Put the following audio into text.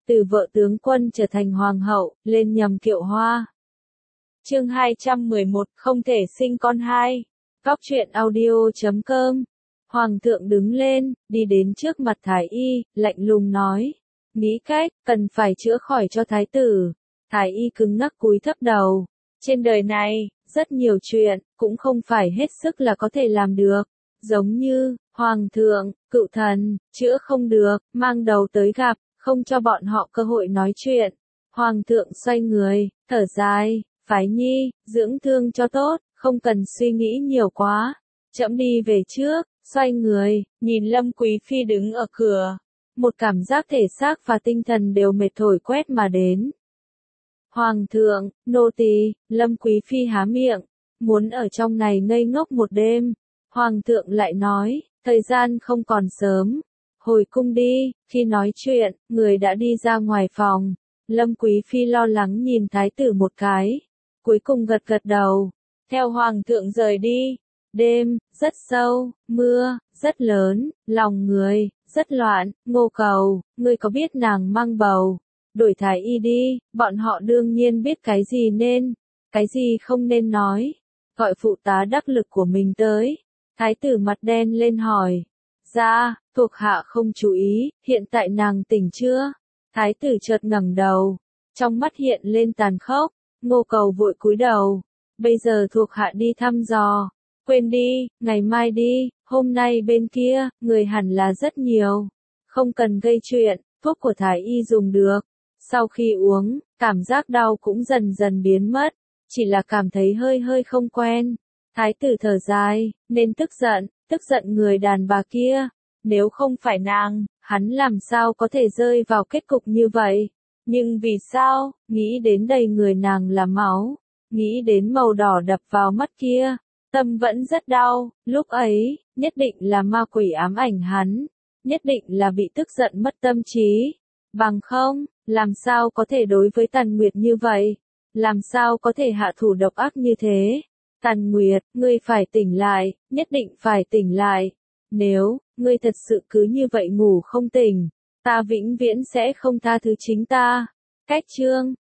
từ vợ tướng quân trở thành hoàng hậu, lên nhầm kiệu hoa. Chương 211, không thể sinh con hai. Góc truyện audio.com. Hoàng thượng đứng lên, đi đến trước mặt Thái y, lạnh lùng nói. Nghĩ cách, cần phải chữa khỏi cho thái tử. Thái y cứng ngắc cúi thấp đầu. Trên đời này, rất nhiều chuyện, cũng không phải hết sức là có thể làm được. Giống như, hoàng thượng, cựu thần, chữa không được, mang đầu tới gặp, không cho bọn họ cơ hội nói chuyện. Hoàng thượng xoay người, thở dài, Phái Nhi, dưỡng thương cho tốt, không cần suy nghĩ nhiều quá. Trẫm đi về trước, xoay người, nhìn Lâm Quý Phi đứng ở cửa. Một cảm giác thể xác và tinh thần đều mệt thổi quét mà đến. Hoàng thượng, nô tỳ, Lâm Quý Phi há miệng, muốn ở trong này ngây ngốc một đêm. Hoàng thượng lại nói, thời gian không còn sớm, hồi cung đi. Khi nói chuyện, người đã đi ra ngoài phòng. Lâm Quý Phi lo lắng nhìn thái tử một cái, cuối cùng gật gật đầu, theo hoàng thượng rời đi. Đêm, rất sâu, mưa, rất lớn, lòng người, rất loạn. Ngô Cầu, ngươi có biết nàng mang bầu? Đổi thái y đi, bọn họ đương nhiên biết cái gì nên, cái gì không nên nói. Gọi phụ tá đắc lực của mình tới. Thái tử mặt đen lên hỏi. Dạ, thuộc hạ không chú ý, hiện tại nàng tỉnh chưa? Thái tử chợt ngẩng đầu, trong mắt hiện lên tàn khốc. Ngô Cầu vội cúi đầu. Bây giờ thuộc hạ đi thăm dò. Quên đi, ngày mai đi, hôm nay bên kia, người hẳn là rất nhiều. Không cần gây chuyện, thuốc của thái y dùng được. Sau khi uống, cảm giác đau cũng dần dần biến mất, chỉ là cảm thấy hơi không quen. Thái tử thở dài, nên tức giận người đàn bà kia. Nếu không phải nàng, hắn làm sao có thể rơi vào kết cục như vậy? Nhưng vì sao, nghĩ đến đầy người nàng là máu, nghĩ đến màu đỏ đập vào mắt kia, tâm vẫn rất đau. Lúc ấy, nhất định là ma quỷ ám ảnh hắn, nhất định là bị tức giận mất tâm trí. Bằng không, làm sao có thể đối với Tần Nguyệt như vậy? Làm sao có thể hạ thủ độc ác như thế? Tần Nguyệt, ngươi phải tỉnh lại, nhất định phải tỉnh lại. Nếu, ngươi thật sự cứ như vậy ngủ không tỉnh, ta vĩnh viễn sẽ không tha thứ chính ta. Cách chương